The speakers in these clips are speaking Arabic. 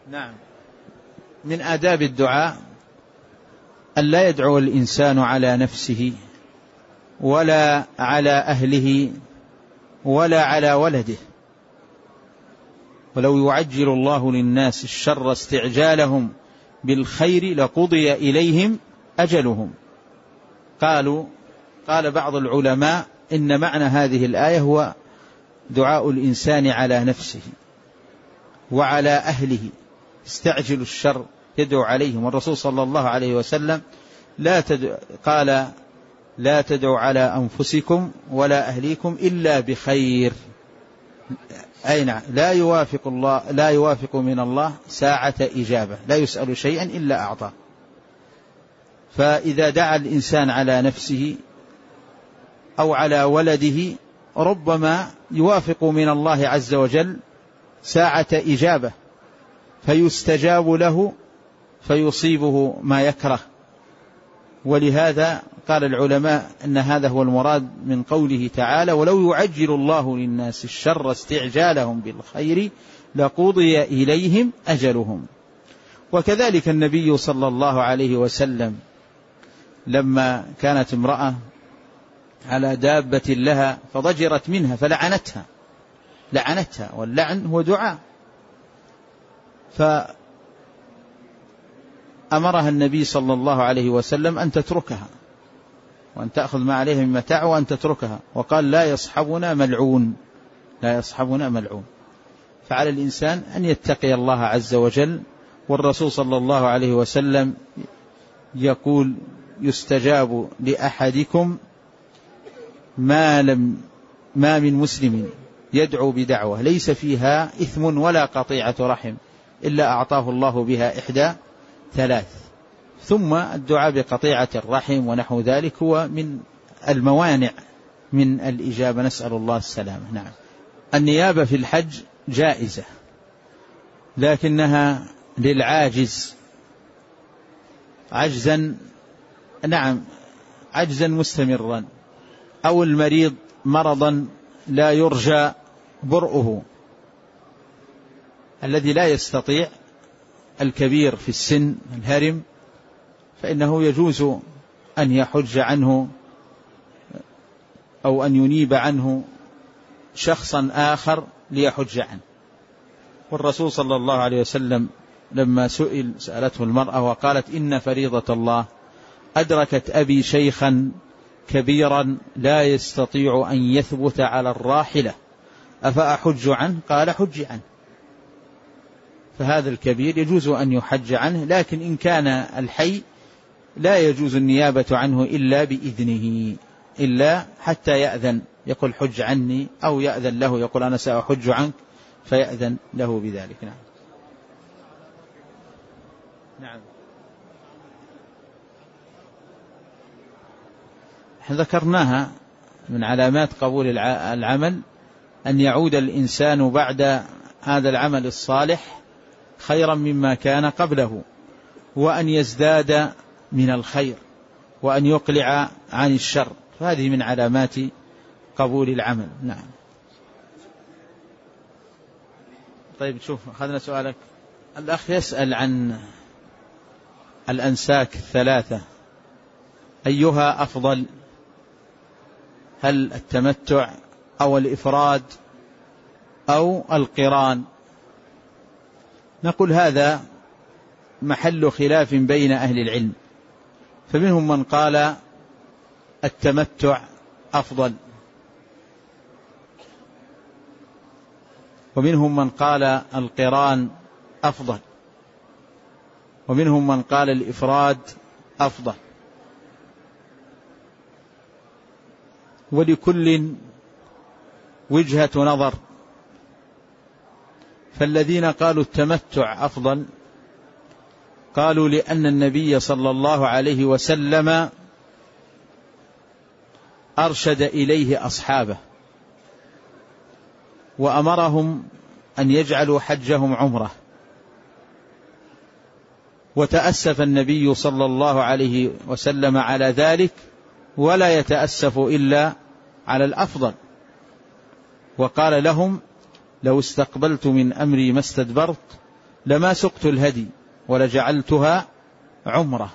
نعم. من آداب الدعاء أن لا يدعو الإنسان على نفسه ولا على أهله ولا على ولده. ولو يعجل الله للناس الشر استعجالهم بالخير لقضي إليهم أجلهم. قال بعض العلماء إن معنى هذه الآية هو دعاء الإنسان على نفسه وعلى أهله، استعجلوا الشر يدعو عليهم. والرسول صلى الله عليه وسلم قال لا تدعوا على أنفسكم ولا أهليكم إلا بخير. أي نعم، لا يوافق من الله ساعة إجابة، لا يسأل شيئا إلا أعطاه. فإذا دعا الإنسان على نفسه أو على ولده ربما يوافق من الله عز وجل ساعة إجابة فيستجاب له فيصيبه ما يكره. ولهذا قال العلماء أن هذا هو المراد من قوله تعالى ولو يعجل الله للناس الشر استعجالهم بالخير لقضي إليهم أجلهم. وكذلك النبي صلى الله عليه وسلم لما كانت امرأة على دابة لها فضجرت منها فلعنتها، واللعن هو دعاء، فأمرها النبي صلى الله عليه وسلم أن تتركها وأن تأخذ ما عليها من متاع وأن تتركها، وقال لا يصحبنا ملعون. فعلى الإنسان أن يتقي الله عز وجل. والرسول صلى الله عليه وسلم يقول يستجاب لأحدكم ما من مسلم يدعو بدعوة ليس فيها إثم ولا قطيعة رحم إلا أعطاه الله بها إحدى ثلاث. ثم الدعاء بقطيعة الرحم ونحو ذلك هو من الموانع من الإجابة، نسأل الله السلامة. نعم. النيابة في الحج جائزة لكنها للعاجز عجزا مستمرا، أو المريض مرضا لا يرجى برؤه، الذي لا يستطيع، الكبير في السن الهرم، فإنه يجوز أن يحج عنه أو أن ينيب عنه شخصا آخر ليحج عنه. والرسول صلى الله عليه وسلم لما سألته المرأة وقالت إن فريضة الله أدركت أبي شيخا كبيرا لا يستطيع أن يثبت على الراحلة أفأحج عنه؟ قال حج عنه. فهذا الكبير يجوز أن يحج عنه، لكن إن كان الحي لا يجوز النيابة عنه إلا بإذنه، إلا حتى يأذن يقول حج عني، أو يأذن له يقول أنا سأحج عنك فيأذن له بذلك. نعم. ذكرناها من علامات قبول العمل أن يعود الإنسان بعد هذا العمل الصالح خيرا مما كان قبله، وأن يزداد من الخير، وأن يقلع عن الشر، فهذه من علامات قبول العمل. نعم. طيب شوف، أخذنا سؤالك. الأخ يسأل عن الأنساك الثلاثة أيها أفضل، هل التمتع أو الإفراد أو القران؟ نقول هذا محل خلاف بين أهل العلم، فمنهم من قال التمتع أفضل، ومنهم من قال القران أفضل، ومنهم من قال الإفراد أفضل، ولكل وجهة نظر. فالذين قالوا التمتع أفضل قالوا لأن النبي صلى الله عليه وسلم أرشد إليه أصحابه وأمرهم أن يجعلوا حجهم عمرة، وتأسف النبي صلى الله عليه وسلم على ذلك، ولا يتأسف إلا على الأفضل، وقال لهم لو استقبلت من أمري ما استدبرت لما سقت الهدي ولجعلتها عمرة.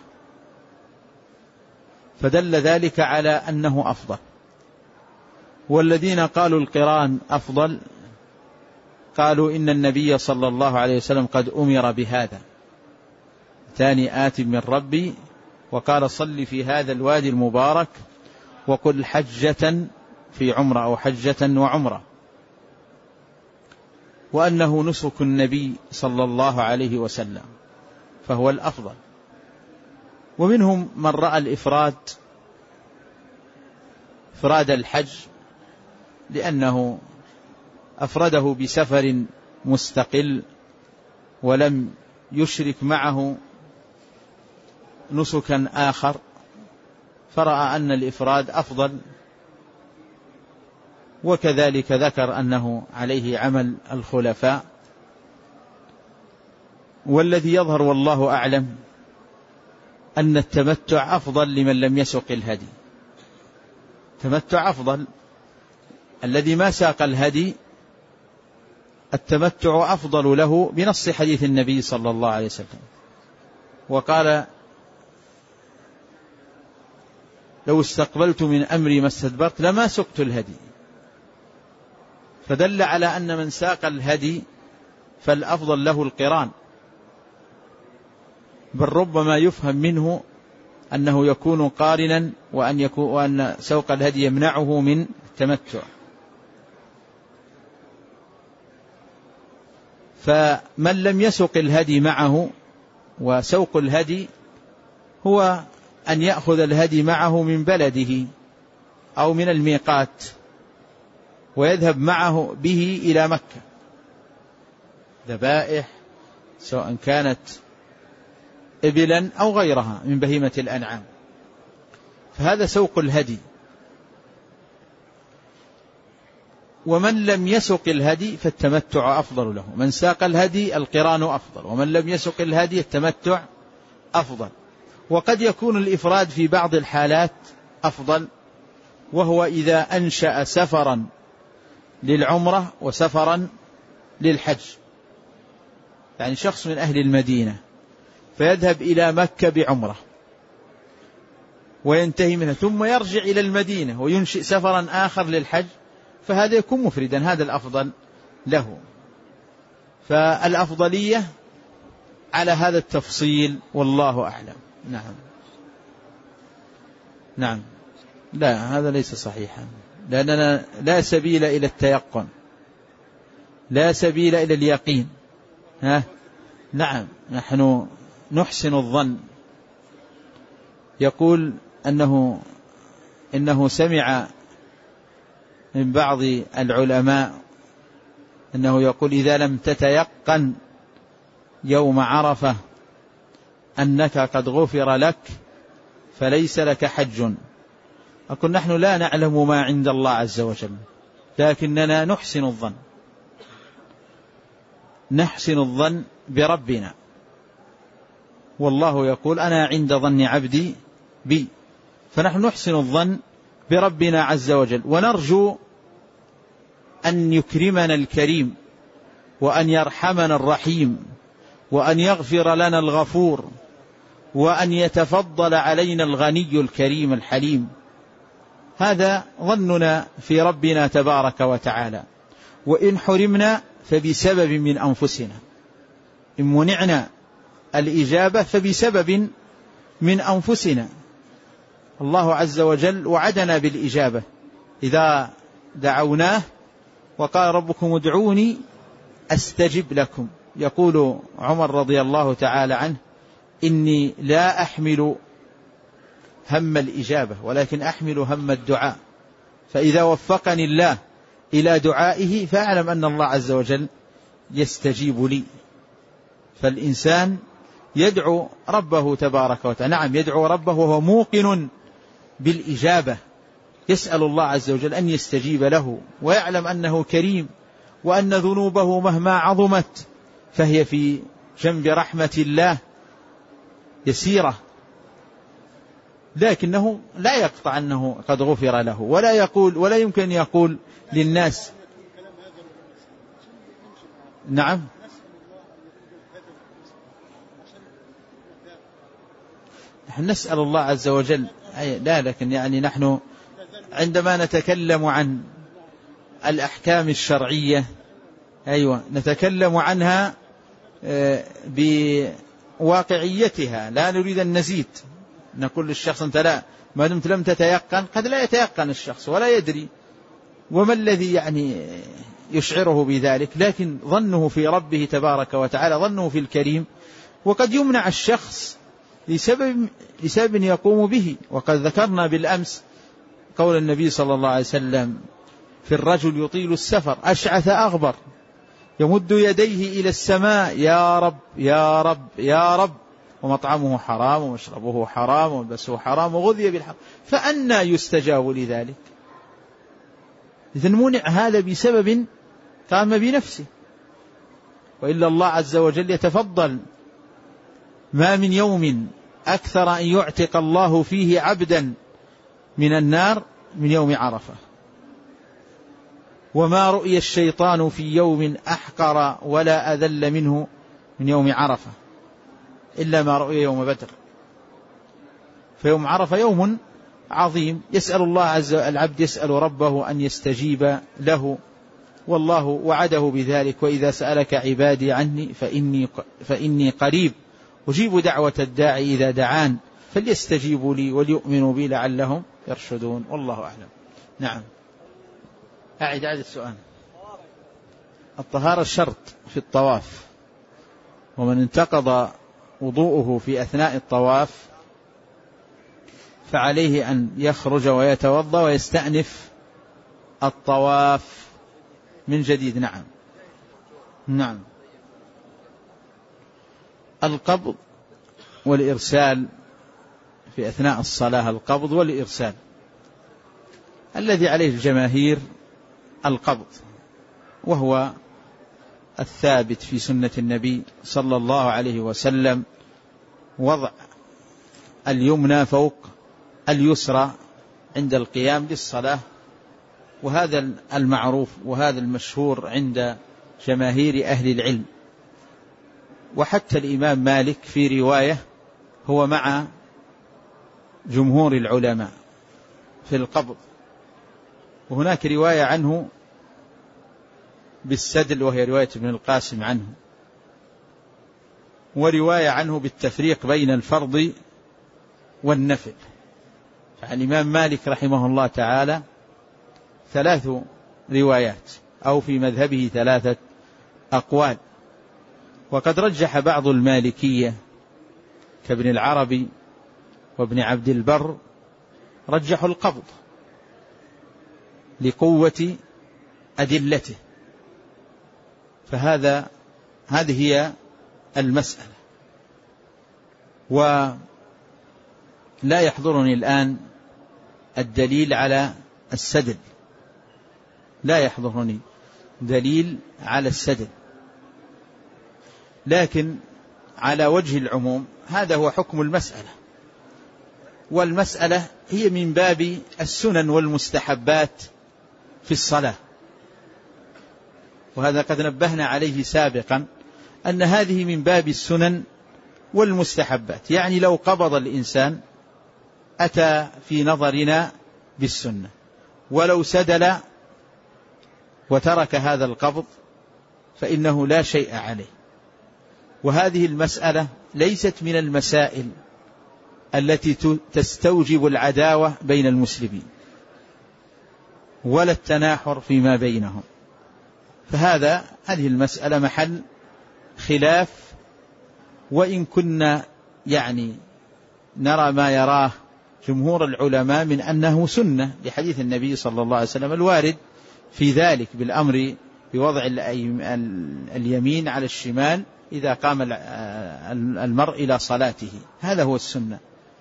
فدل ذلك على أنه أفضل. والذين قالوا القران أفضل قالوا إن النبي صلى الله عليه وسلم قد أمر بهذا، ثاني آت من ربي وقال صل في هذا الوادي المبارك وقل حجة في عمرة أو حجة وعمرة، وأنه نسك النبي صلى الله عليه وسلم فهو الأفضل. ومنهم من رأى الإفراد إفراد الحج لأنه أفرده بسفر مستقل ولم يشرك معه نسكا آخر، فرأى أن الإفراد أفضل. وكذلك ذكر أنه عليه عمل الخلفاء. والذي يظهر والله أعلم أن التمتع أفضل لمن لم يسق الهدي. التمتع أفضل. الذي ما ساق الهدي التمتع أفضل له بنص حديث النبي صلى الله عليه وسلم، وقال لو استقبلت من أمري ما استدبرت لما سقت الهدي. فدل على أن من ساق الهدي فالأفضل له القران، بل ربما يفهم منه أنه يكون قارنا وأن سوق الهدي يمنعه من التمتع. فمن لم يسق الهدي معه، وسوق الهدي هو أن يأخذ الهدي معه من بلده أو من الميقات ويذهب معه به إلى مكة، ذبائح سواء كانت إبلا أو غيرها من بهيمة الأنعام، فهذا سوق الهدي. ومن لم يسق الهدي فالتمتع أفضل له. من ساق الهدي القران أفضل، ومن لم يسق الهدي التمتع أفضل. وقد يكون الإفراد في بعض الحالات أفضل، وهو إذا أنشأ سفرا للعمرة وسفرا للحج. يعني شخص من أهل المدينة فيذهب إلى مكة بعمرة وينتهي منها ثم يرجع إلى المدينة وينشئ سفرا آخر للحج، فهذا يكون مفردا، هذا الأفضل له. فالأفضلية على هذا التفصيل والله أعلم. نعم لا، هذا ليس صحيحا، لأننا لا سبيل إلى التيقن، لا سبيل إلى اليقين. نعم نحن نحسن الظن. يقول إنه سمع من بعض العلماء أنه يقول إذا لم تتيقن يوم عرفة أنك قد غفر لك فليس لك حج. أقول نحن لا نعلم ما عند الله عز وجل، لكننا نحسن الظن بربنا، والله يقول أنا عند ظن عبدي بي. فنحن نحسن الظن بربنا عز وجل، ونرجو أن يكرمنا الكريم، وأن يرحمنا الرحيم، وأن يغفر لنا الغفور، وأن يتفضل علينا الغني الكريم الحليم. هذا ظننا في ربنا تبارك وتعالى. وإن حرمنا فبسبب من أنفسنا، إن منعنا الإجابة فبسبب من أنفسنا. الله عز وجل وعدنا بالإجابة إذا دعوناه، وقال ربكم ادعوني أستجب لكم. يقول عمر رضي الله تعالى عنه إني لا أحمل هم الإجابة ولكن أحمل هم الدعاء، فإذا وفقني الله إلى دعائه فأعلم أن الله عز وجل يستجيب لي. فالإنسان يدعو ربه تبارك وتعالى، نعم يدعو ربه وهو موقن بالإجابة، يسأل الله عز وجل أن يستجيب له، ويعلم أنه كريم، وأن ذنوبه مهما عظمت فهي في جنب رحمة الله يسيرة، لكنه لا يقطع أنه قد غفر له، ولا يمكن يقول للناس. نعم نسأل الله عز وجل، لا لكن يعني نحن عندما نتكلم عن الأحكام الشرعية نتكلم عنها بواقعيتها، لا نريد أن نزيد، نقول للشخص أنت لا، ما دمت لم تتيقن، قد لا يتيقن الشخص ولا يدري وما الذي يعني يشعره بذلك، لكن ظنه في ربه تبارك وتعالى، ظنه في الكريم. وقد يمنع الشخص لسبب يقوم به، وقد ذكرنا بالأمس قول النبي صلى الله عليه وسلم في الرجل يطيل السفر أشعث أغبر يمد يديه إلى السماء يا رب يا رب يا رب، ومطعمه حرام ومشربه حرام وملبسه حرام وغذي بالحرام، فأنى يستجاب لذلك؟ إذن منع هذا بسبب قام بنفسه، وإلا الله عز وجل يتفضل، ما من يوم أكثر أن يعتق الله فيه عبدا من النار من يوم عرفة، وما رؤي الشيطان في يوم أحقر ولا أذل منه من يوم عرفة إلا ما رؤي يوم بدر. فيوم عرفة يوم عظيم، يسأل الله عز وجل، العبد يسأل ربه أن يستجيب له، والله وعده بذلك: وإذا سألك عبادي عني فإني قريب أجيب دعوة الداعي إذا دعان فليستجيبوا لي وليؤمنوا بي لعلهم يرشدون. والله أعلم. نعم. أعد السؤال. الطهارة شرط في الطواف، ومن انتقض وضوءه في أثناء الطواف فعليه أن يخرج ويتوضأ ويستأنف الطواف من جديد. نعم. نعم. القبض والإرسال في أثناء الصلاة، القبض والإرسال، الذي عليه الجماهير القبض، وهو الثابت في سنة النبي صلى الله عليه وسلم، وضع اليمنى فوق اليسرى عند القيام للصلاة، وهذا المعروف وهذا المشهور عند جماهير أهل العلم. وحتى الإمام مالك في رواية هو مع جمهور العلماء في القبض، وهناك رواية عنه بالسدل وهي رواية ابن القاسم عنه، ورواية عنه بالتفريق بين الفرض والنفل. فالإمام مالك رحمه الله تعالى 3 روايات، أو في مذهبه 3 أقوال. وقد رجح بعض المالكية كابن العربي وابن عبد البر، رجحوا القبض لقوة أدلته. هذه هي المسألة. ولا يحضرني الآن الدليل على السدل، لا يحضرني دليل على السدل، لكن على وجه العموم هذا هو حكم المسألة. والمسألة هي من باب السنن والمستحبات في الصلاة، وهذا قد نبهنا عليه سابقا أن هذه من باب السنن والمستحبات، يعني لو قبض الإنسان أتى في نظرنا بالسنة، ولو سدل وترك هذا القبض فإنه لا شيء عليه. وهذه المسألة ليست من المسائل التي تستوجب العداوة بين المسلمين ولا التناحر فيما بينهم، هذه المسألة محل خلاف. وإن كنا يعني نرى ما يراه جمهور العلماء من أنه سنة لحديث النبي صلى الله عليه وسلم الوارد في ذلك بالأمر بوضع اليمين على الشمال إذا قام المرء إلى صلاته، هذا هو السنة.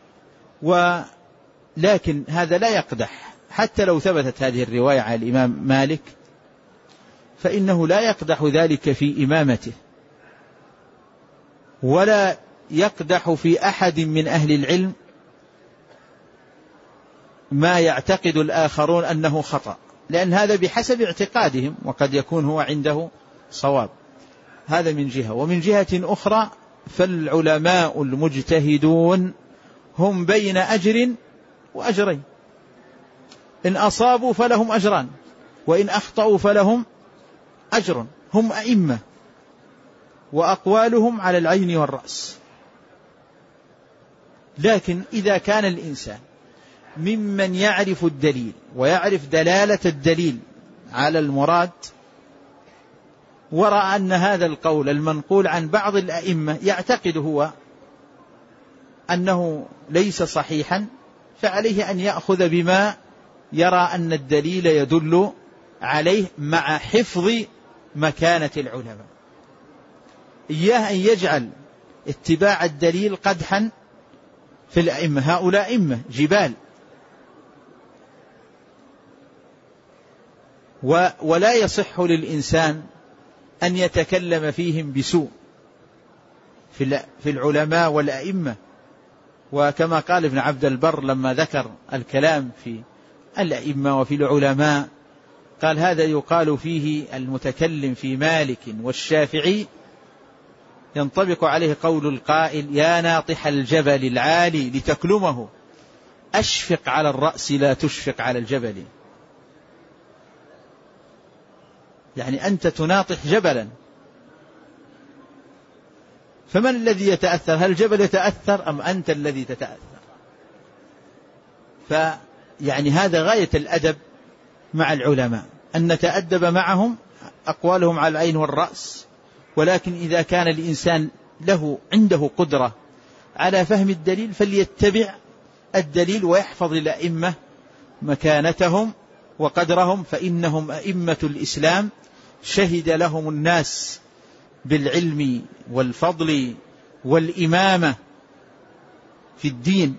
ولكن هذا لا يقدح، حتى لو ثبتت هذه الرواية على الإمام مالك فإنه لا يقدح ذلك في إمامته، ولا يقدح في أحد من أهل العلم ما يعتقد الآخرون أنه خطأ، لأن هذا بحسب اعتقادهم، وقد يكون هو عنده صواب. هذا من جهة. ومن جهة أخرى فالعلماء المجتهدون هم بين أجر وأجرين، إن أصابوا فلهم أجران وإن أخطأوا فلهم أجر. هم أئمة وأقوالهم على العين والرأس. لكن إذا كان الإنسان ممن يعرف الدليل ويعرف دلالة الدليل على المراد، ورأى أن هذا القول المنقول عن بعض الأئمة يعتقد هو أنه ليس صحيحا، فعليه أن يأخذ بما يرى أن الدليل يدل عليه مع حفظ مكانة العلماء. إياه أن يجعل اتباع الدليل قدحا في الأئمة. هؤلاء أئمة جبال، ولا يصح للإنسان أن يتكلم فيهم بسوء في العلماء والأئمة. وكما قال ابن عبد البر لما ذكر الكلام في الأئمة وفي العلماء، قال هذا يقال فيه المتكلم في مالك والشافعي ينطبق عليه قول القائل: يا ناطح الجبل العالي لتكلمه، أشفق على الرأس لا تشفق على الجبل. يعني أنت تناطح جبلا، فمن الذي يتأثر؟ هل الجبل يتأثر أم أنت الذي تتأثر؟ فيعني هذا غاية الأدب مع العلماء، أن نتأدب معهم، أقوالهم على العين والرأس. ولكن إذا كان الإنسان عنده قدرة على فهم الدليل فليتبع الدليل ويحفظ الأئمة مكانتهم وقدرهم، فإنهم أئمة الإسلام شهد لهم الناس بالعلم والفضل والإمامة في الدين.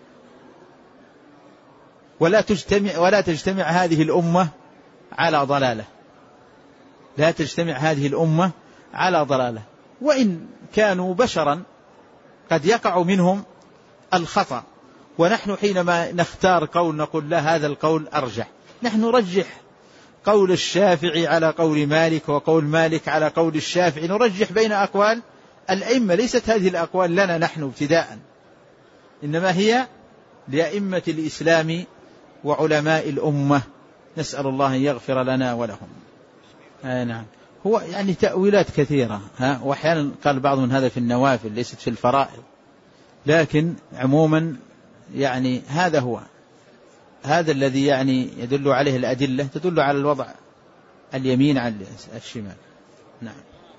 ولا تجتمع هذه الأمة على ضلالة، لا تجتمع هذه الأمة على ضلالة. وإن كانوا بشرا قد يقع منهم الخطأ، ونحن حينما نختار قول نقول لا هذا القول أرجح، نحن نرجح قول الشافعي على قول مالك وقول مالك على قول الشافعي، نرجح بين أقوال الأئمة. ليست هذه الأقوال لنا نحن ابتداء، إنما هي لأئمة الإسلام وعلماء الأمة. نسأل الله أن يغفر لنا ولهم. نعم، هو يعني تأويلات كثيرة، وأحيانا قال بعضهم هذا في النوافل ليست في الفرائض، لكن عموما يعني هذا الذي يعني يدل عليه الأدلة، تدل على الوضع اليمين على الشمال. نعم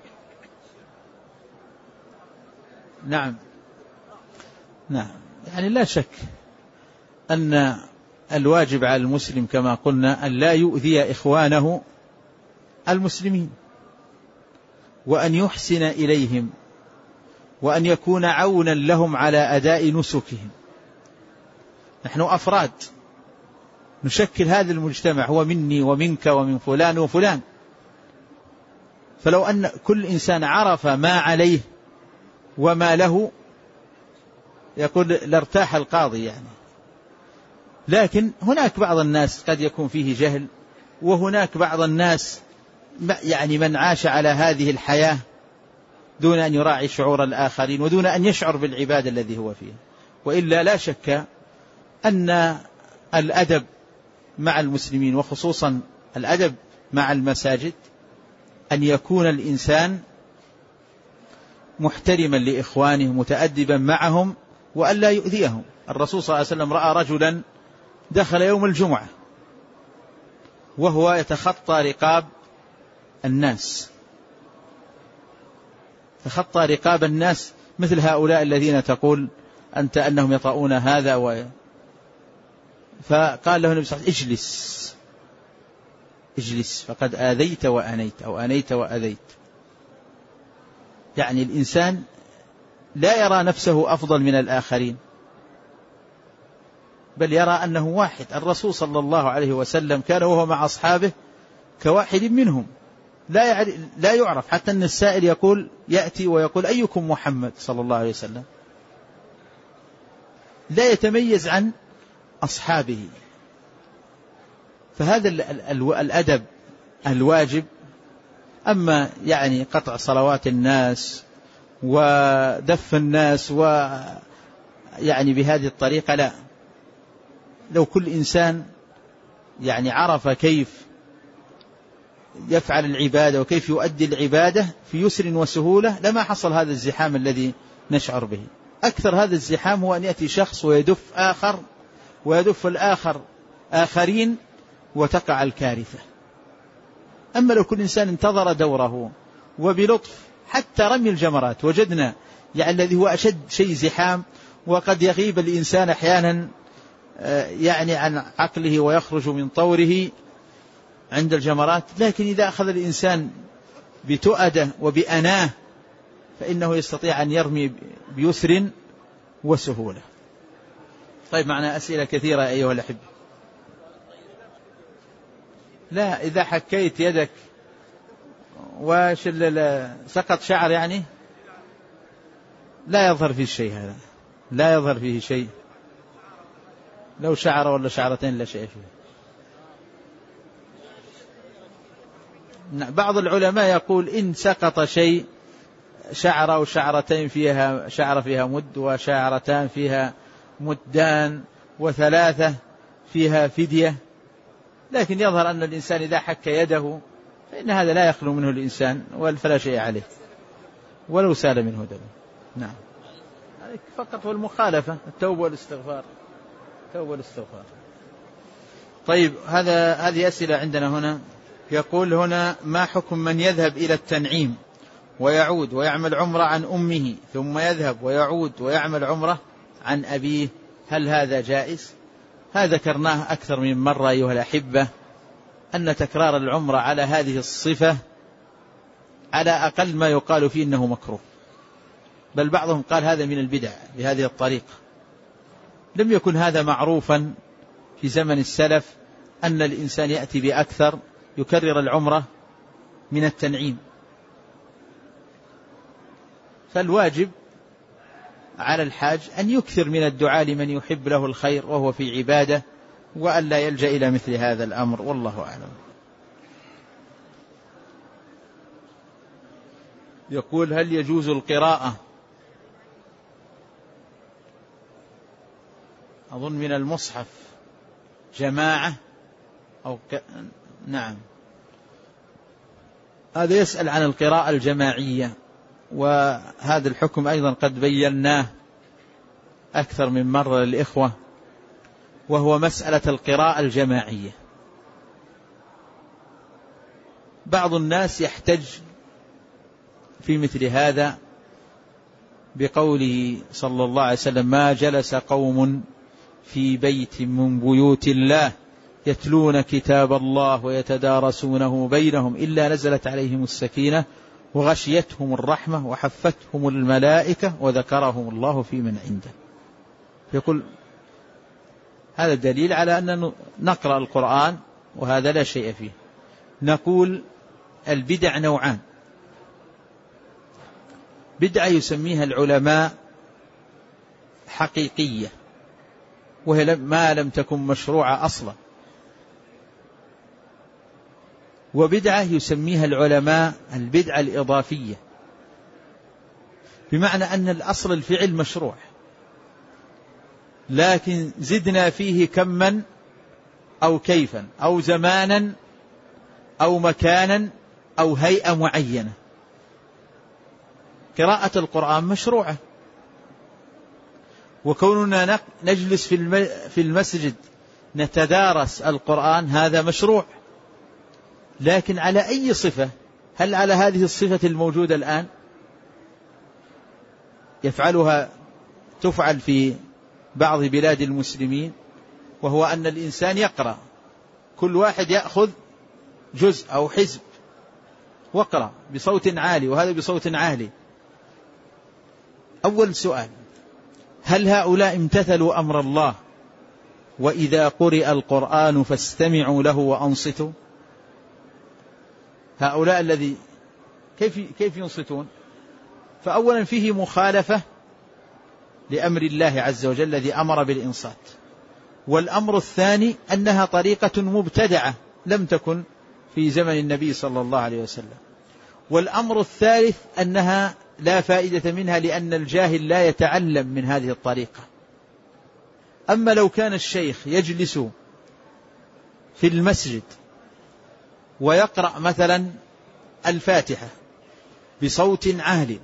نعم نعم. يعني لا شك أن الواجب على المسلم كما قلنا أن لا يؤذي إخوانه المسلمين، وأن يحسن إليهم، وأن يكون عونا لهم على أداء نسكهم. نحن أفراد نشكل هذا المجتمع، هو مني ومنك ومن فلان وفلان. فلو أن كل إنسان عرف ما عليه وما له يقول لارتاح القاضي يعني. لكن هناك بعض الناس قد يكون فيه جهل، وهناك بعض الناس يعني من عاش على هذه الحياة دون أن يراعي شعور الآخرين ودون أن يشعر بالعبادة الذي هو فيه. وإلا لا شك أن الأدب مع المسلمين، وخصوصا الأدب مع المساجد، أن يكون الإنسان محترما لإخوانه متأدبا معهم وأن لا يؤذيهم. الرسول صلى الله عليه وسلم رأى رجلا دخل يوم الجمعة وهو يتخطى رقاب الناس، تخطى رقاب الناس مثل هؤلاء الذين تقول أنت أنهم يطؤون هذا فقال له النبي صلى الله عليه وسلم اجلس فقد آذيت وأنيت، أو أنيت وأذيت. يعني الإنسان لا يرى نفسه أفضل من الآخرين، بل يرى أنه واحد. الرسول صلى الله عليه وسلم كان وهو مع أصحابه كواحد منهم، لا يعرف، حتى أن السائل يأتي ويقول أيكم محمد صلى الله عليه وسلم، لا يتميز عن أصحابه. فهذا الأدب الواجب. أما يعني قطع صلوات الناس ودف الناس يعني بهذه الطريقة لا. لو كل إنسان يعني عرف كيف يفعل العبادة وكيف يؤدي العبادة في يسر وسهولة لما حصل هذا الزحام الذي نشعر به. أكثر هذا الزحام هو أن يأتي شخص ويدف آخر ويدف الآخر آخرين وتقع الكارثة. أما لو كل إنسان انتظر دوره وبلطف، حتى رمي الجمرات وجدنا يعني الذي هو أشد شيء زحام، وقد يغيب الإنسان أحيانا يعني عن عقله ويخرج من طوره عند الجمرات، لكن إذا أخذ الإنسان بتؤدة وبأناه فإنه يستطيع أن يرمي بيسر وسهولة. طيب، معنا أسئلة كثيرة أيها الأحبة. لا، إذا حكيت يدك سقط شعر يعني لا يظهر فيه شيء، هذا لا يظهر فيه شيء، لو شعر ولا شعرتين لا شيء فيه. بعض العلماء يقول إن سقط شيء، شعر أو شعرتين فيها شعر فيها مد، وشعرتان فيها مدان، وثلاثة فيها فدية، لكن يظهر أن الإنسان إذا حك يده فإن هذا لا يخلو منه الإنسان فلا شيء عليه ولو سال منه دم. نعم، فقط والمخالفة، التوبة والاستغفار، التوبة والاستغفار. طيب، هذه أسئلة عندنا هنا. يقول هنا: ما حكم من يذهب إلى التنعيم ويعود ويعمل عمرة عن أمه، ثم يذهب ويعود ويعمل عمرة عن أبيه، هل هذا جائز؟ هذا ذكرناه أكثر من مرة أيها الأحبة، أن تكرار العمرة على هذه الصفة على أقل ما يقال فيه إنه مكروه، بل بعضهم قال هذا من البدع بهذه الطريقة. لم يكن هذا معروفا في زمن السلف أن الإنسان يأتي بأكثر يكرر العمرة من التنعيم. فالواجب على الحاج أن يكثر من الدعاء لمن يحب له الخير وهو في عبادة، وأن لا يلجأ إلى مثل هذا الأمر، والله أعلم. يقول: هل يجوز القراءة أظن من المصحف جماعة أو نعم، هذا يسأل عن القراءة الجماعية، وهذا الحكم أيضا قد بيناه أكثر من مرة للإخوة، وهو مسألة القراءة الجماعية. بعض الناس يحتج في مثل هذا بقوله صلى الله عليه وسلم: ما جلس قوم في بيت من بيوت الله يتلون كتاب الله ويتدارسونه بينهم إلا نزلت عليهم السكينة وغشيتهم الرحمة وحفتهم الملائكة وذكرهم الله في من عنده. يقول هذا دليل على أن نقرأ القرآن، وهذا لا شيء فيه. نقول البدع نوعان: بدعة يسميها العلماء حقيقية، وهي ما لم تكن مشروعة أصلا، وبدعة يسميها العلماء البدعة الإضافية، بمعنى أن الأصل الفعل مشروع، لكن زدنا فيه كما أو كيفا أو زمانا أو مكانا أو هيئة معينة. قراءة القرآن مشروعة، وكوننا نجلس في المسجد نتدارس القرآن هذا مشروع، لكن على أي صفة؟ هل على هذه الصفة الموجودة الآن؟ تفعل في بعض بلاد المسلمين، وهو أن الإنسان يقرأ، كل واحد يأخذ جزء أو حزب واقرأ بصوت عالي وهذا بصوت عالي. أول سؤال: هل هؤلاء امتثلوا أمر الله وإذا قرئ القرآن فاستمعوا له وأنصتوا؟ هؤلاء الذي كيف ينصتون؟ فأولا فيه مخالفة لأمر الله عز وجل الذي أمر بالإنصات، والأمر الثاني أنها طريقة مبتدعة لم تكن في زمن النبي صلى الله عليه وسلم، والأمر الثالث أنها لا فائدة منها لأن الجاهل لا يتعلم من هذه الطريقة، أما لو كان الشيخ يجلس في المسجد ويقرأ مثلا الفاتحة بصوت عال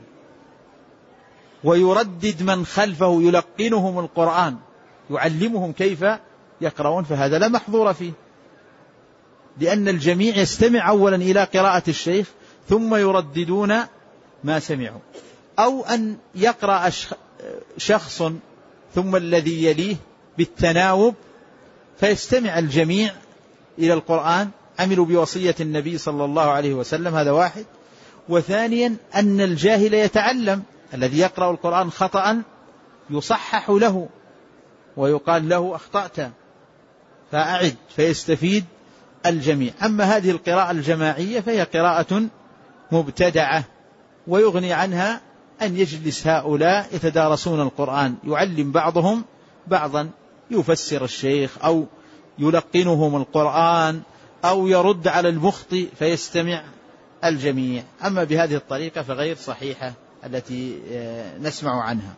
ويردد من خلفه يلقنهم القرآن يعلمهم كيف يقرؤون، فهذا لا محظور فيه، لأن الجميع يستمع أولا إلى قراءة الشيخ ثم يرددون ما سمعوا. أو أن يقرأ شخص ثم الذي يليه بالتناوب فيستمع الجميع إلى القرآن، عملوا بوصية النبي صلى الله عليه وسلم، هذا واحد. وثانيا أن الجاهل يتعلم، الذي يقرأ القرآن خطأ يصحح له ويقال له أخطأت فأعد، فيستفيد الجميع. أما هذه القراءة الجماعية فهي قراءة مبتدعة، ويغني عنها أن يجلس هؤلاء يتدارسون القرآن، يعلم بعضهم بعضا، يفسر الشيخ أو يلقنهم القرآن أو يرد على المخطئ فيستمع الجميع. أما بهذه الطريقة فغير صحيحة التي نسمع عنها.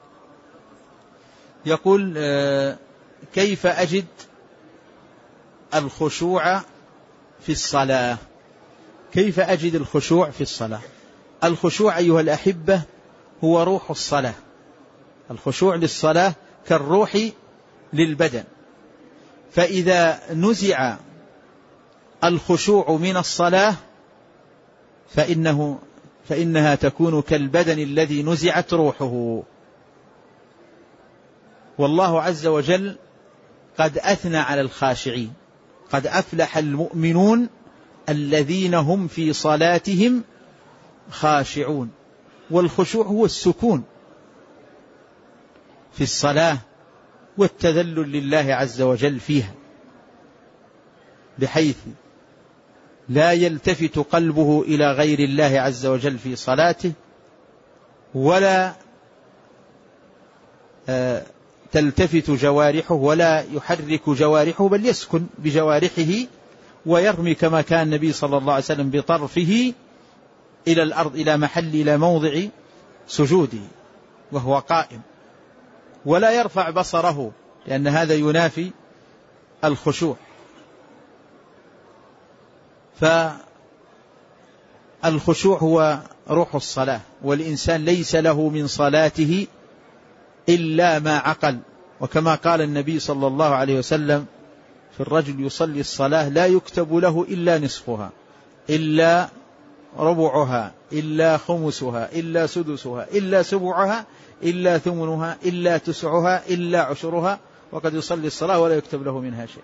يقول: كيف أجد الخشوع في الصلاة؟ كيف أجد الخشوع في الصلاة؟ الخشوع أيها الأحبة هو روح الصلاة. الخشوع للصلاة كالروح للبدن، فإذا نزع الخشوع من الصلاة فإنها تكون كالبدن الذي نزعت روحه. والله عز وجل قد أثنى على الخاشعين: قد أفلح المؤمنون الذين هم في صلاتهم خاشعون. والخشوع هو السكون في الصلاة والتذلل لله عز وجل فيها، بحيث لا يلتفت قلبه إلى غير الله عز وجل في صلاته، ولا تلتفت جوارحه ولا يحرك جوارحه، بل يسكن بجوارحه ويرمي كما كان النبي صلى الله عليه وسلم بطرفه إلى الأرض، إلى موضع سجوده وهو قائم، ولا يرفع بصره، لأن هذا ينافي الخشوع. فالخشوع هو روح الصلاة، والإنسان ليس له من صلاته إلا ما عقل. وكما قال النبي صلى الله عليه وسلم في الرجل يصلي الصلاة لا يكتب له إلا نصفها، إلا ربعها، إلا خمسها، إلا سدسها، إلا سبعها، إلا ثمنها، إلا تسعها، إلا عشرها، وقد يصلي الصلاة ولا يكتب له منها شيء.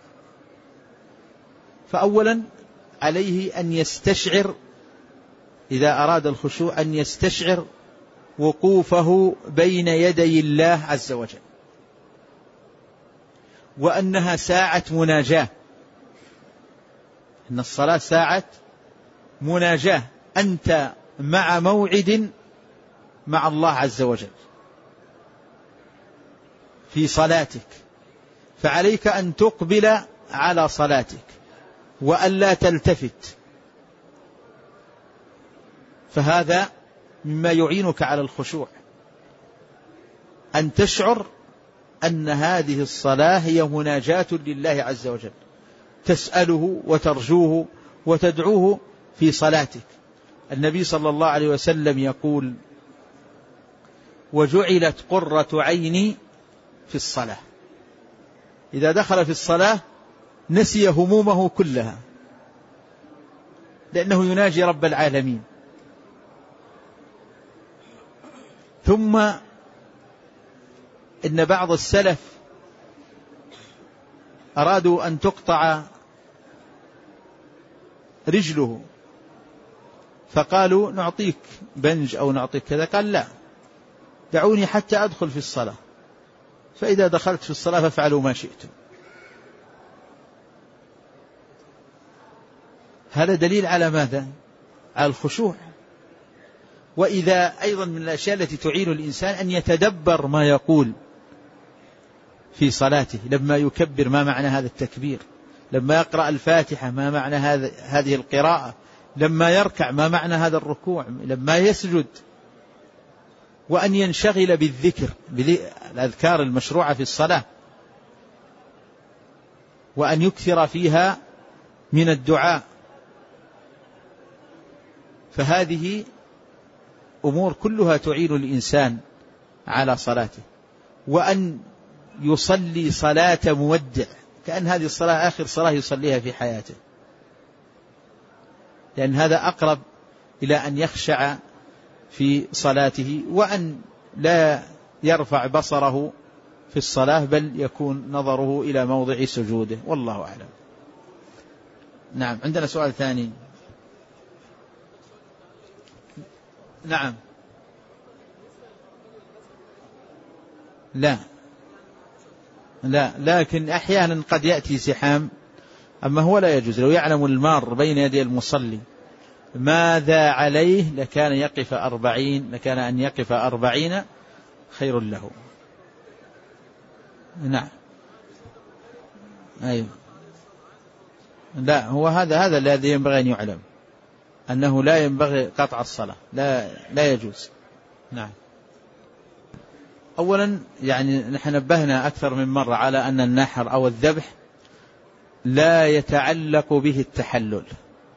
فأولا عليه أن يستشعر إذا أراد الخشوع أن يستشعر وقوفه بين يدي الله عز وجل، وأنها ساعة مناجاة، إن الصلاة ساعة مناجاة، أنت مع موعد مع الله عز وجل في صلاتك، فعليك أن تقبل على صلاتك وألا تلتفت، فهذا مما يعينك على الخشوع، أن تشعر أن هذه الصلاة هي مناجاة لله عز وجل، تسأله وترجوه وتدعوه في صلاتك. النبي صلى الله عليه وسلم يقول: وجعلت قرة عيني في الصلاة. إذا دخل في الصلاة نسي همومه كلها، لأنه يناجي رب العالمين. ثم إن بعض السلف أرادوا أن تقطع رجله، فقالوا: نعطيك بنج أو نعطيك كذا، قال: لا، دعوني حتى أدخل في الصلاة، فإذا دخلت في الصلاة فافعلوا ما شئتم. هذا دليل على ماذا؟ على الخشوع. وإذا أيضا من الأشياء التي تعين الإنسان أن يتدبر ما يقول في صلاته، لما يكبر ما معنى هذا التكبير، لما يقرأ الفاتحة ما معنى هذه القراءة، لما يركع ما معنى هذا الركوع، لما يسجد وأن ينشغل بالذكر، بالأذكار المشروعة في الصلاة، وأن يكثر فيها من الدعاء. فهذه أمور كلها تعين الإنسان على صلاته. وأن يصلي صلاة مودع، كأن هذه الصلاة آخر صلاة يصليها في حياته، لأن هذا أقرب إلى أن يخشع في صلاته، وأن لا يرفع بصره في الصلاة، بل يكون نظره إلى موضع سجوده، والله أعلم. نعم، عندنا سؤال ثاني. نعم. لا، لكن أحيانا قد يأتي زحام، أما هو لا يجوز. لو يعلم المار بين يدي المصلي ماذا عليه لكان أن يقف 40 خير له. نعم. أيوه. لا، هو هذا الذي ينبغي أن يعلم، أنه لا ينبغي قطع الصلاة، لا يجوز. نعم. أولا يعني نحن نبهنا أكثر من مرة على أن النحر أو الذبح لا يتعلق به التحلل،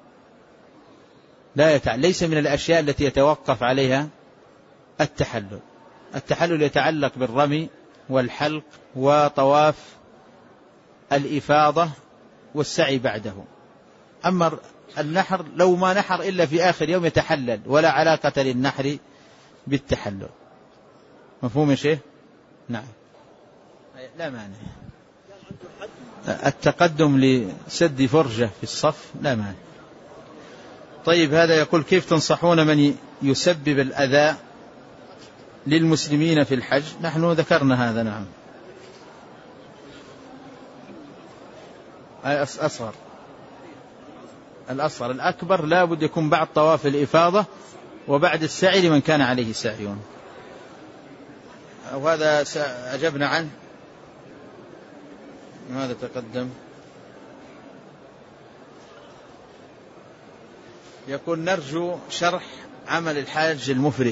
ليس من الأشياء التي يتوقف عليها التحلل. التحلل يتعلق بالرمي والحلق وطواف الإفاضة والسعي بعده. أما النحر لو ما نحر إلا في آخر يوم يتحلل، ولا علاقة للنحر بالتحلل. مفهوم يا شيخ؟ نعم، لا مانع. التقدم لسد فرجة في الصف لا مانع. طيب، هذا يقول: كيف تنصحون من يسبب الأذى للمسلمين في الحج؟ نحن ذكرنا هذا. نعم. الأصغر. الأكبر لا بد يكون بعد طواف الإفاضة وبعد السعي لمن كان عليه سعيون، وهذا أجبنا عنه. ماذا تقدم؟ يقول: نرجو شرح عمل الحاج المفرد،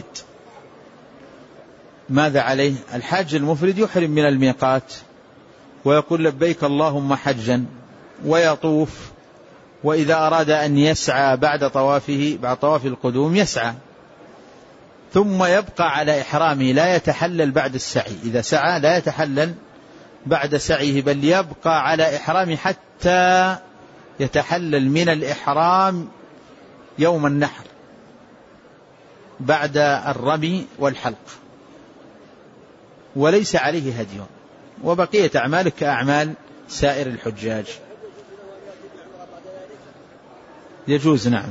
ماذا عليه؟ الحاج المفرد يحرم من الميقات ويقول: لبيك اللهم حجا، ويطوف، وإذا أراد أن يسعى بعد طواف القدوم يسعى، ثم يبقى على إحرامه، لا يتحلل بعد السعي. إذا سعى لا يتحلل بعد سعيه، بل يبقى على إحرامه حتى يتحلل من الإحرام يوم النحر بعد الرمي والحلق، وليس عليه هدي، وبقية أعمالك كأعمال سائر الحجاج. يجوز. نعم.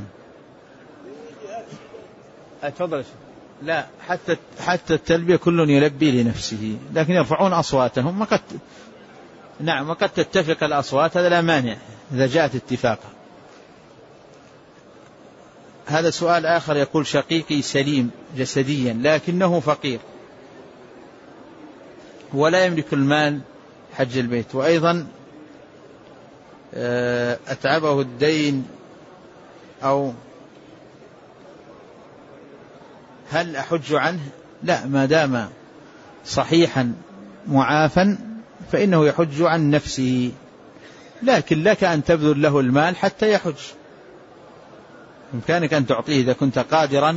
أتفضل. لا، حتى التلبية كل يلبي لنفسه، لكن يرفعون أصواتهم. نعم، وقد تتفق الأصوات، هذا لا مانع إذا جاءت اتفاقا. هذا سؤال آخر يقول: شقيقي سليم جسديا لكنه فقير ولا يملك المال حج البيت، وأيضا أتعبه الدين، أو هل أحج عنه؟ لا، ما دام صحيحا معافا فإنه يحج عن نفسه، لكن لك أن تبذل له المال حتى يحج. بإمكانك أن تعطيه إذا كنت قادرا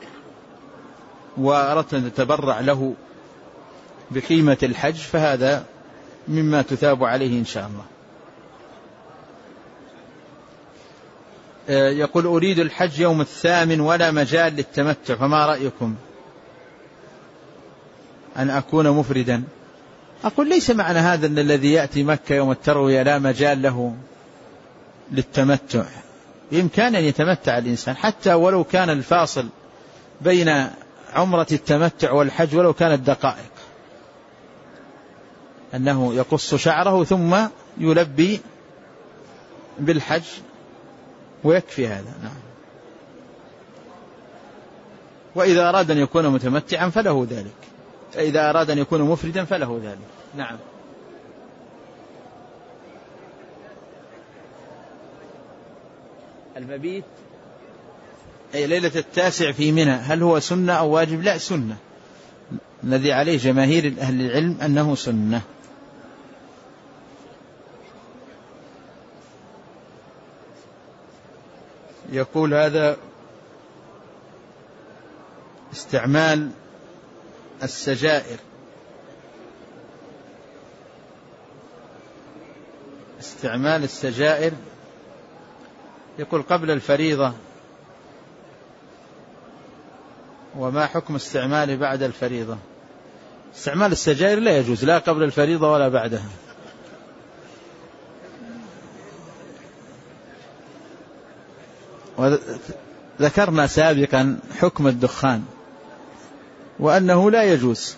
وأردت أن تتبرع له بقيمة الحج، فهذا مما تثاب عليه إن شاء الله. يقول: أريد الحج يوم 8 ولا مجال للتمتع، فما رأيكم أن أكون مفردا؟ أقول: ليس معنى هذا أن الذي يأتي مكة يوم التروية لا مجال له للتمتع. بإمكان أن يتمتع الإنسان حتى ولو كان الفاصل بين عمرة التمتع والحج ولو كانت دقائق، أنه يقص شعره ثم يلبي بالحج ويكفي هذا. نعم. وإذا أراد أن يكون متمتعا فله ذلك، إذا أراد أن يكون مفردا فله ذلك. نعم. المبيت أي ليلة 9 في منى، هل هو سنة أو واجب؟ لا، سنة، الذي عليه جماهير أهل العلم أنه سنة. يقول هذا استعمال السجائر يقول قبل الفريضة، وما حكم استعماله بعد الفريضة؟ استعمال السجائر لا يجوز لا قبل الفريضة ولا بعدها. وذكرنا سابقا حكم الدخان وأنه لا يجوز،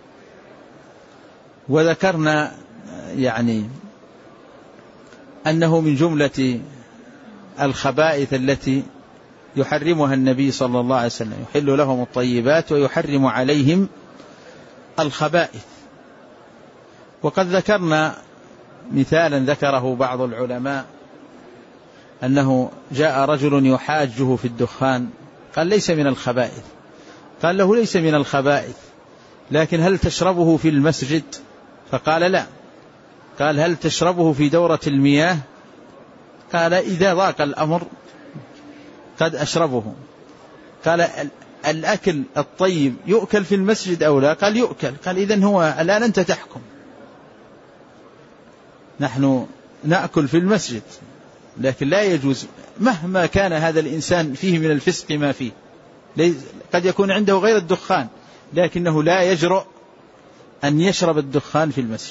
وذكرنا يعني أنه من جملة الخبائث التي يحرمها النبي صلى الله عليه وسلم، يحل لهم الطيبات ويحرم عليهم الخبائث. وقد ذكرنا مثالا ذكره بعض العلماء أنه جاء رجل يحاجه في الدخان، قال ليس من الخبائث، قال له ليس من الخبائث، لكن هل تشربه في المسجد؟ فقال لا. قال هل تشربه في دورة المياه؟ قال إذا ضاق الأمر قد أشربه. قال الأكل الطيب يؤكل في المسجد أو لا؟ قال يؤكل. قال إذن هو الآن أنت تحكم، نحن نأكل في المسجد، لكن لا يجوز مهما كان هذا الإنسان فيه من الفسق ما فيه، قد يكون عنده غير الدخان، لكنه لا يجرؤ أن يشرب الدخان في المسجد،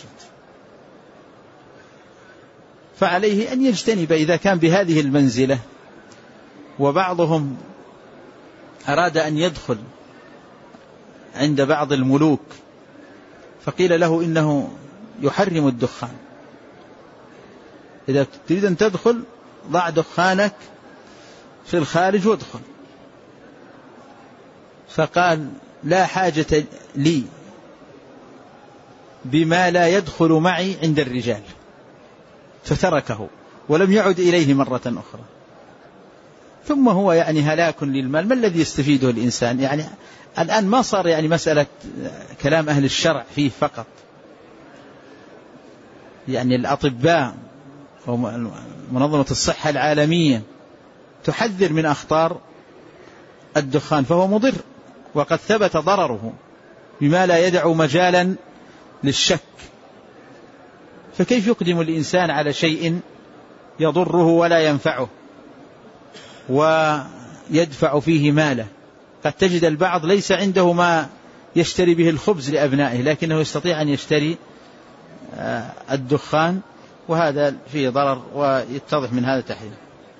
فعليه أن يجتنب إذا كان بهذه المنزلة. وبعضهم أراد أن يدخل عند بعض الملوك فقيل له إنه يحرم الدخان، إذا تريد أن تدخل ضع دخانك في الخارج وادخل. فقال لا حاجة لي بما لا يدخل معي عند الرجال، فتركه ولم يعد إليه مرة أخرى. ثم هو يعني هلاك للمال، ما الذي يستفيده الإنسان؟ يعني الآن ما صار يعني مسألة كلام أهل الشرع فيه فقط، يعني الأطباء ومنظمة الصحة العالمية تحذر من أخطار الدخان، فهو مضر وقد ثبت ضرره بما لا يدع مجالا للشك. فكيف يقدم الإنسان على شيء يضره ولا ينفعه ويدفع فيه ماله؟ قد تجد البعض ليس عنده ما يشتري به الخبز لأبنائه، لكنه يستطيع أن يشتري الدخان، وهذا فيه ضرر ويتضح من هذا تحريم.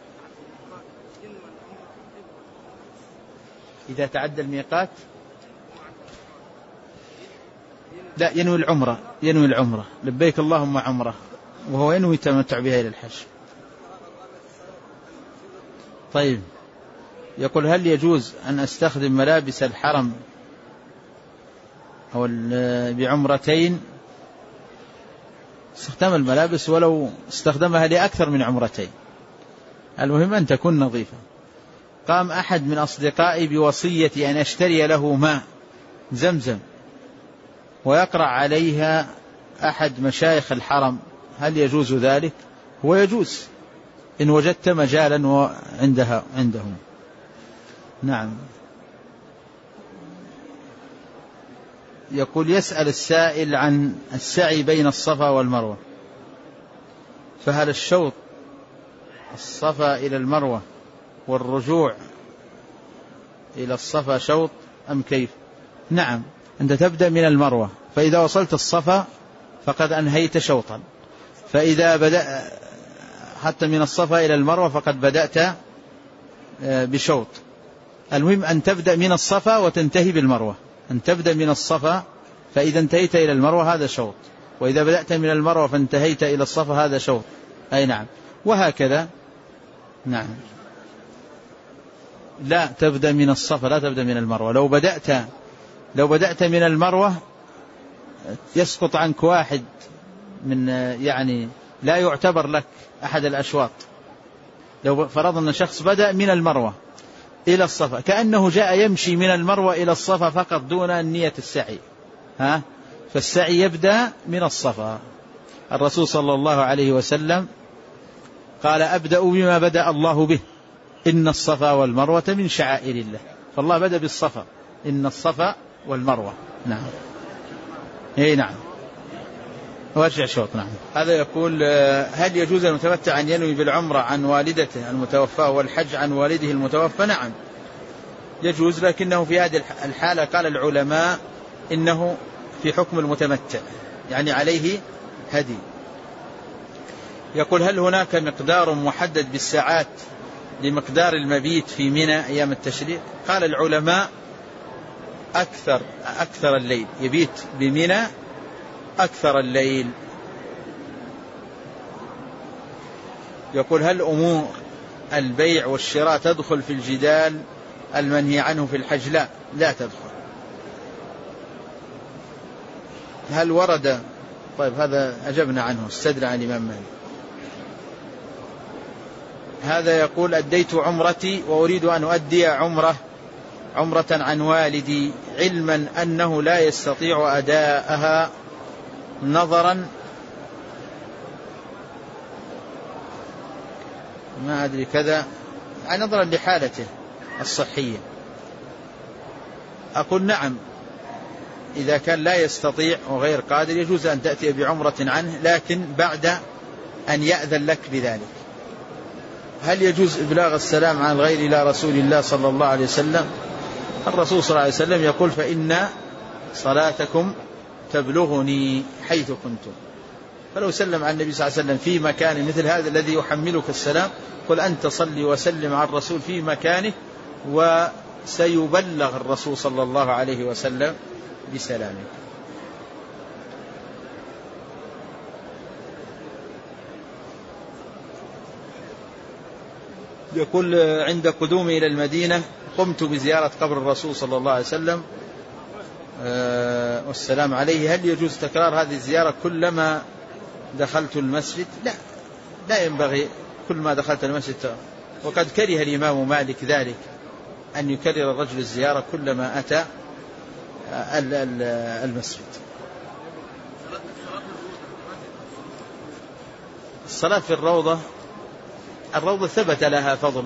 إذا تعدى الميقات لا ينوي العمرة لبيك اللهم عمرة، وهو ينوي التمتع بها إلى الحج. طيب، يقول هل يجوز أن أستخدم ملابس الحرم أو بعمرتين؟ استخدام الملابس ولو استخدمها لأكثر من عمرتين، المهم أن تكون نظيفة. قام أحد من أصدقائي بوصية أن أشتري له ماء زمزم ويقرأ عليها أحد مشايخ الحرم، هل يجوز ذلك؟ هو يجوز إن وجدت مجالا عندهم. نعم. يقول يسأل السائل عن السعي بين الصفا والمروة، فهل الشوط الصفا إلى المروة والرجوع إلى الصفا شوط أم كيف؟ نعم، أنت تبدأ من المروة، فإذا وصلت الصفا فقد أنهيت شوطا، فإذا بدأ حتى من الصفا إلى المروة فقد بدأت بشوط. المهم أن تبدأ من الصفا وتنتهي بالمروة، أن تبدأ من الصفا فإذا انتهيت إلى المروة هذا شوط، وإذا بدأت من المروة فانتهيت إلى الصفا هذا شوط. أي نعم، وهكذا. نعم، لا تبدأ من الصفا، لا تبدأ من المروة. لو بدأت من المروة يسقط عنك واحد من يعني لا يعتبر لك أحد الأشواط. لو فرضنا أن شخص بدأ من المروة إلى الصفا كأنه جاء يمشي من المروة إلى الصفا فقط دون نية السعي، فالسعي يبدأ من الصفا. الرسول صلى الله عليه وسلم قال أبدأ بما بدأ الله به، إن الصفا والمروة من شعائر الله. فالله بدأ بالصفا، إن الصفا والمروة. نعم. نعم. وارجع شوط. نعم. هذا يقول هل يجوز المتمتع أن ينوي بالعمرة عن والدته المتوفى والحج عن والده المتوفى؟ نعم يجوز، لكنه في هذه الحالة قال العلماء إنه في حكم المتمتع، يعني عليه هدي. يقول هل هناك مقدار محدد بالساعات لمقدار المبيت في منى أيام التشريق؟ قال العلماء أكثر الليل، يبيت بمنى أكثر الليل. يقول هل أمور البيع والشراء تدخل في الجدال المنهي عنه في الحج؟ لا تدخل. هل ورد؟ طيب هذا أجبنا عنه، استدل عن الإمام مالك. هذا يقول أديت عمرتي وأريد أن أؤدي عمرة عن والدي، علما أنه لا يستطيع أداءها نظرا ما أدري كذا، نظرا لحالته الصحية. أقول نعم، إذا كان لا يستطيع وغير قادر يجوز أن تأتي بعمرة عنه، لكن بعد أن يأذن لك بذلك. هل يجوز إبلاغ السلام عن الغير إلى رسول الله صلى الله عليه وسلم؟ الرسول صلى الله عليه وسلم يقول فإن صلاتكم تبلغني حيث كنتم. فلو سلم عن النبي صلى الله عليه وسلم في مكان مثل هذا الذي يحملك السلام، قل أنت صلي وسلم على الرسول في مكانه وسيبلغ الرسول صلى الله عليه وسلم بسلامه. يقول عند قدومي إلى المدينة قمت بزيارة قبر الرسول صلى الله عليه وسلم والسلام عليه، هل يجوز تكرار هذه الزيارة كلما دخلت المسجد؟ لا ينبغي كل ما دخلت المسجد. وقد كره الإمام مالك ذلك، أن يكرر الرجل الزيارة كلما أتى المسجد. الصلاة في الروضة ثبت لها فضل،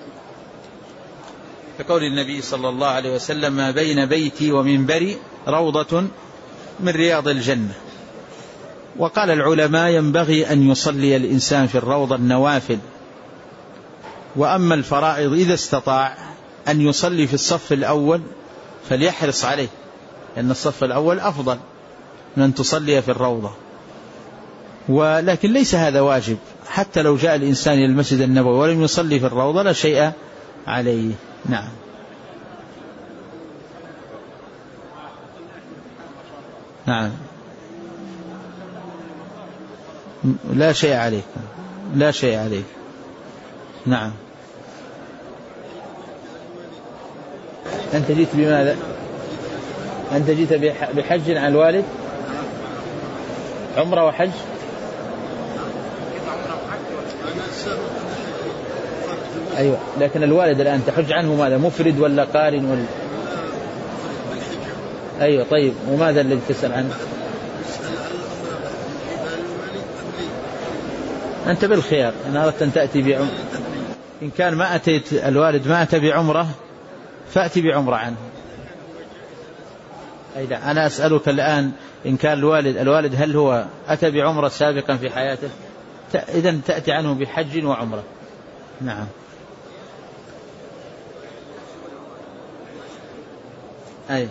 كقول النبي صلى الله عليه وسلم ما بين بيتي ومنبري روضة من رياض الجنة. وقال العلماء ينبغي أن يصلي الإنسان في الروضة النوافل، وأما الفرائض إذا استطاع أن يصلي في الصف الأول فليحرص عليه، لأن الصف الأول أفضل من أن تصلي في الروضة. ولكن ليس هذا واجب، حتى لو جاء الإنسان إلى المسجد النبوي ولم يصلي في الروضة لا شيء عليه. نعم. نعم لا شيء عليك، لا شيء عليك. نعم. أنت جيت بماذا؟ أنت جيت بحج عن الوالد، عمرة وحج؟ أيوة، لكن الوالد الآن تحج عنه ماذا؟ مفرد ولا قارن ولا؟ أيوة طيب، وماذا الذي تسأل عنه؟ أنت بالخيار، إن أردت أن تأتي بعمرة، إن كان ما أتيت الوالد ما أتى بعمرة فأتي بعمرة عنه. أي لا، أنا أسألك الآن إن كان الوالد هل هو أتى بعمرة سابقا في حياته؟ إذن تأتي عنه بحج وعمرة. نعم. أي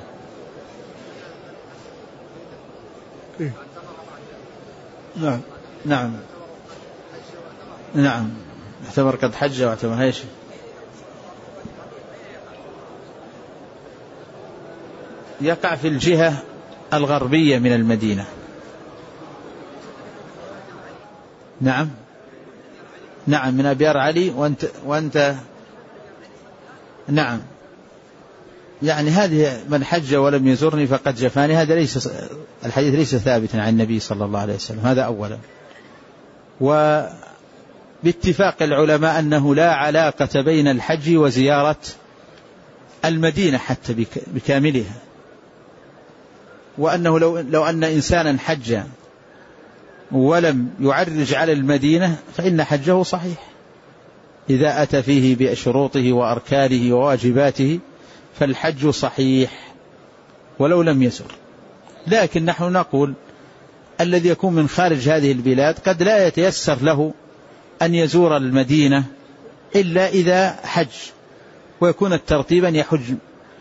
نعم نعم نعم، اعتبر قد حج واعتبر هيش. يقع في الجهة الغربية من المدينة. نعم نعم، من أبيار علي وأنت نعم، يعني هذه من حج ولم يزرني فقد جفاني، هذا ليس الحديث ليس ثابتا عن النبي صلى الله عليه وسلم، هذا أولا. وباتفاق العلماء أنه لا علاقة بين الحج وزيارة المدينة حتى بكاملها، وأنه لو أن إنسانا حج ولم يعرج على المدينة فإن حجه صحيح إذا أتى فيه بشروطه وأركانه وواجباته، فالحج صحيح ولو لم يزر. لكن نحن نقول الذي يكون من خارج هذه البلاد قد لا يتيسر له أن يزور المدينة إلا إذا حج، ويكون الترتيب أن يحج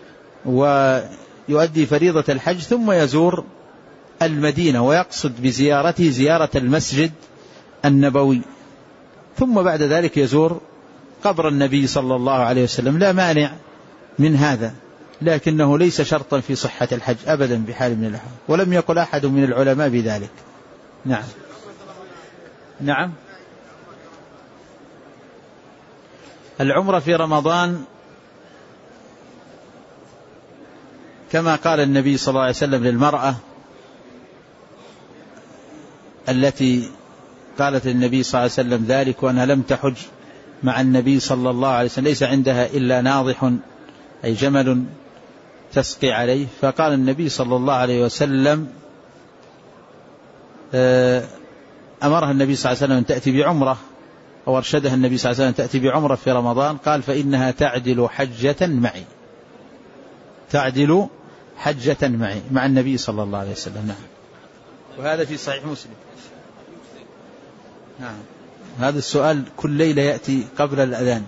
ويؤدي فريضة الحج ثم يزور المدينة ويقصد بزيارته زيارة المسجد النبوي، ثم بعد ذلك يزور قبر النبي صلى الله عليه وسلم. لا مانع من هذا، لكنه ليس شرطا في صحة الحج أبدا بحال من الأحوال، ولم يقل أحد من العلماء بذلك. نعم. نعم. العمرة في رمضان كما قال النبي صلى الله عليه وسلم للمرأة التي قالت للنبي صلى الله عليه وسلم ذلك وأنها لم تحج مع النبي صلى الله عليه وسلم، ليس عندها إلا ناضح أي جمل تسقي عليه، فقال النبي صلى الله عليه وسلم أمرها النبي صلى الله عليه وسلم أن تأتي بعمرة، أو أرشدها النبي صلى الله عليه وسلم أن تأتي بعمرة في رمضان، قال فإنها تعدل حجة معي، تعدل حجة معي مع النبي صلى الله عليه وسلم. نعم. وهذا في صحيح مسلم. نعم. هذا السؤال كل ليلة يأتي قبل الأذان.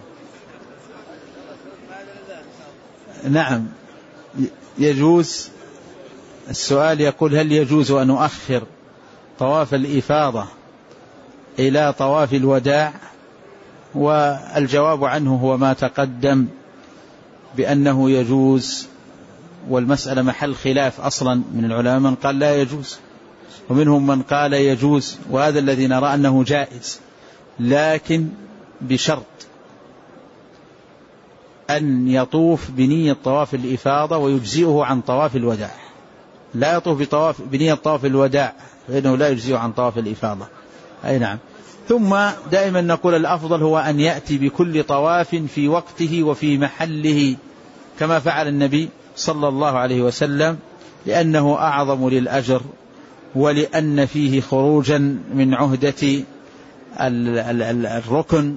نعم يجوز. السؤال يقول هل يجوز أن أؤخر طواف الإفاضة إلى طواف الوداع؟ والجواب عنه هو ما تقدم بأنه يجوز، والمسألة محل خلاف أصلا من العلماء، من قال لا يجوز ومنهم من قال يجوز، وهذا الذي نرى أنه جائز، لكن بشرط أن يطوف بنية طواف الإفاضة ويجزئه عن طواف الوداع، لا يطوف بنية طواف الوداع فإنه لا يجزئه عن طواف الإفاضة. أي نعم. ثم دائما نقول الأفضل هو أن يأتي بكل طواف في وقته وفي محله كما فعل النبي صلى الله عليه وسلم، لأنه أعظم للأجر، ولأن فيه خروجا من عهدة الركن،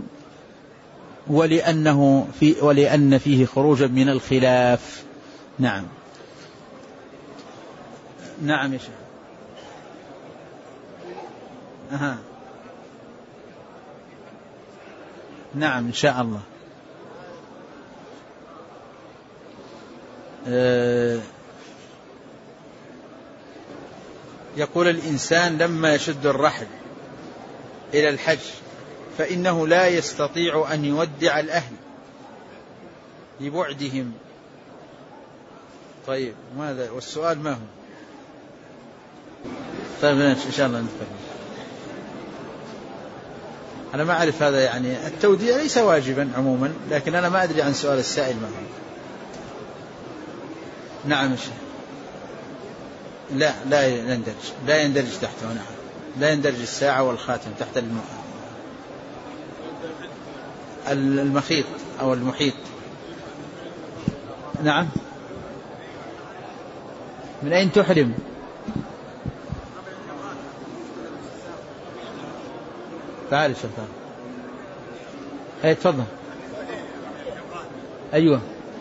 ولأن فيه خروجا من الخلاف. نعم. نعم يا شيخ. نعم إن شاء الله. يقول الإنسان لما يشد الرحل إلى الحج فإنه لا يستطيع أن يودع الأهل لبعدهم. طيب ماذا والسؤال ما هو؟ طيب إن شاء الله نتكلم. أنا ما أعرف هذا، يعني التوديع ليس واجبا عموما، لكن أنا ما أدري عن سؤال السائل ما هو. نعم الشيخ. لا يندرج تحته. نعم لا يندرج الساعة والخاتم تحت المخيط أو المحيط. نعم. من أين تحرم؟ تعال شيخ. تفضل. أيوة.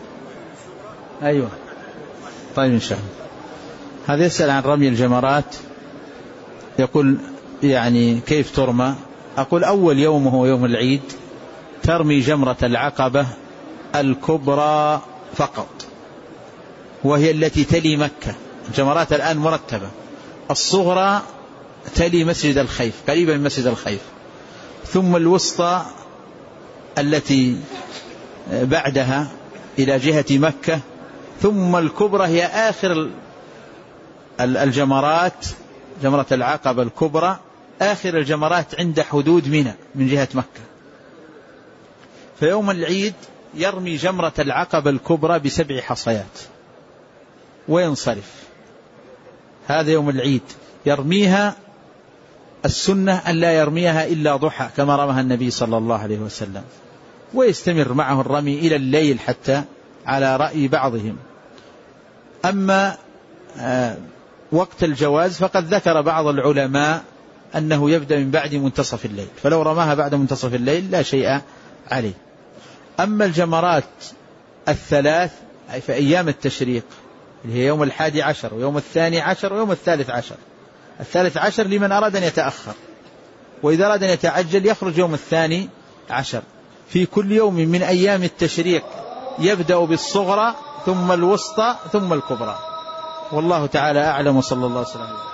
طيب إن شاء الله. هذا يسأل عن رمي الجمرات، يقول يعني كيف ترمى؟ أقول أول يوم هو يوم العيد ترمي جمرة العقبة الكبرى فقط، وهي التي تلي مكة. الجمرات الآن مرتبة، الصغرى تلي مسجد الخيف قريبا من مسجد الخيف، ثم الوسطى التي بعدها إلى جهة مكة، ثم الكبرى هي آخر الجمرات، جمرة العقبة الكبرى آخر الجمرات عند حدود منى من جهة مكة. فيوم العيد يرمي جمرة العقبة الكبرى ب7 حصيات وينصرف. هذا يوم العيد يرميها. السنة أن لا يرميها إلا ضحى كما رمها النبي صلى الله عليه وسلم، ويستمر معه الرمي إلى الليل حتى على رأي بعضهم. أما وقت الجواز فقد ذكر بعض العلماء أنه يبدأ من بعد منتصف الليل، فلو رماها بعد منتصف الليل لا شيء عليه. أما الجمرات الثلاث أي في أيام التشريق اللي هي يوم 11 ويوم 12 ويوم 13، 13 لمن أراد أن يتأخر، وإذا أراد أن يتعجل يخرج يوم 12. في كل يوم من أيام التشريق يبدأ بالصغرى ثم الوسطى ثم الكبرى، والله تعالى أعلم، وصلى الله عليه وسلم.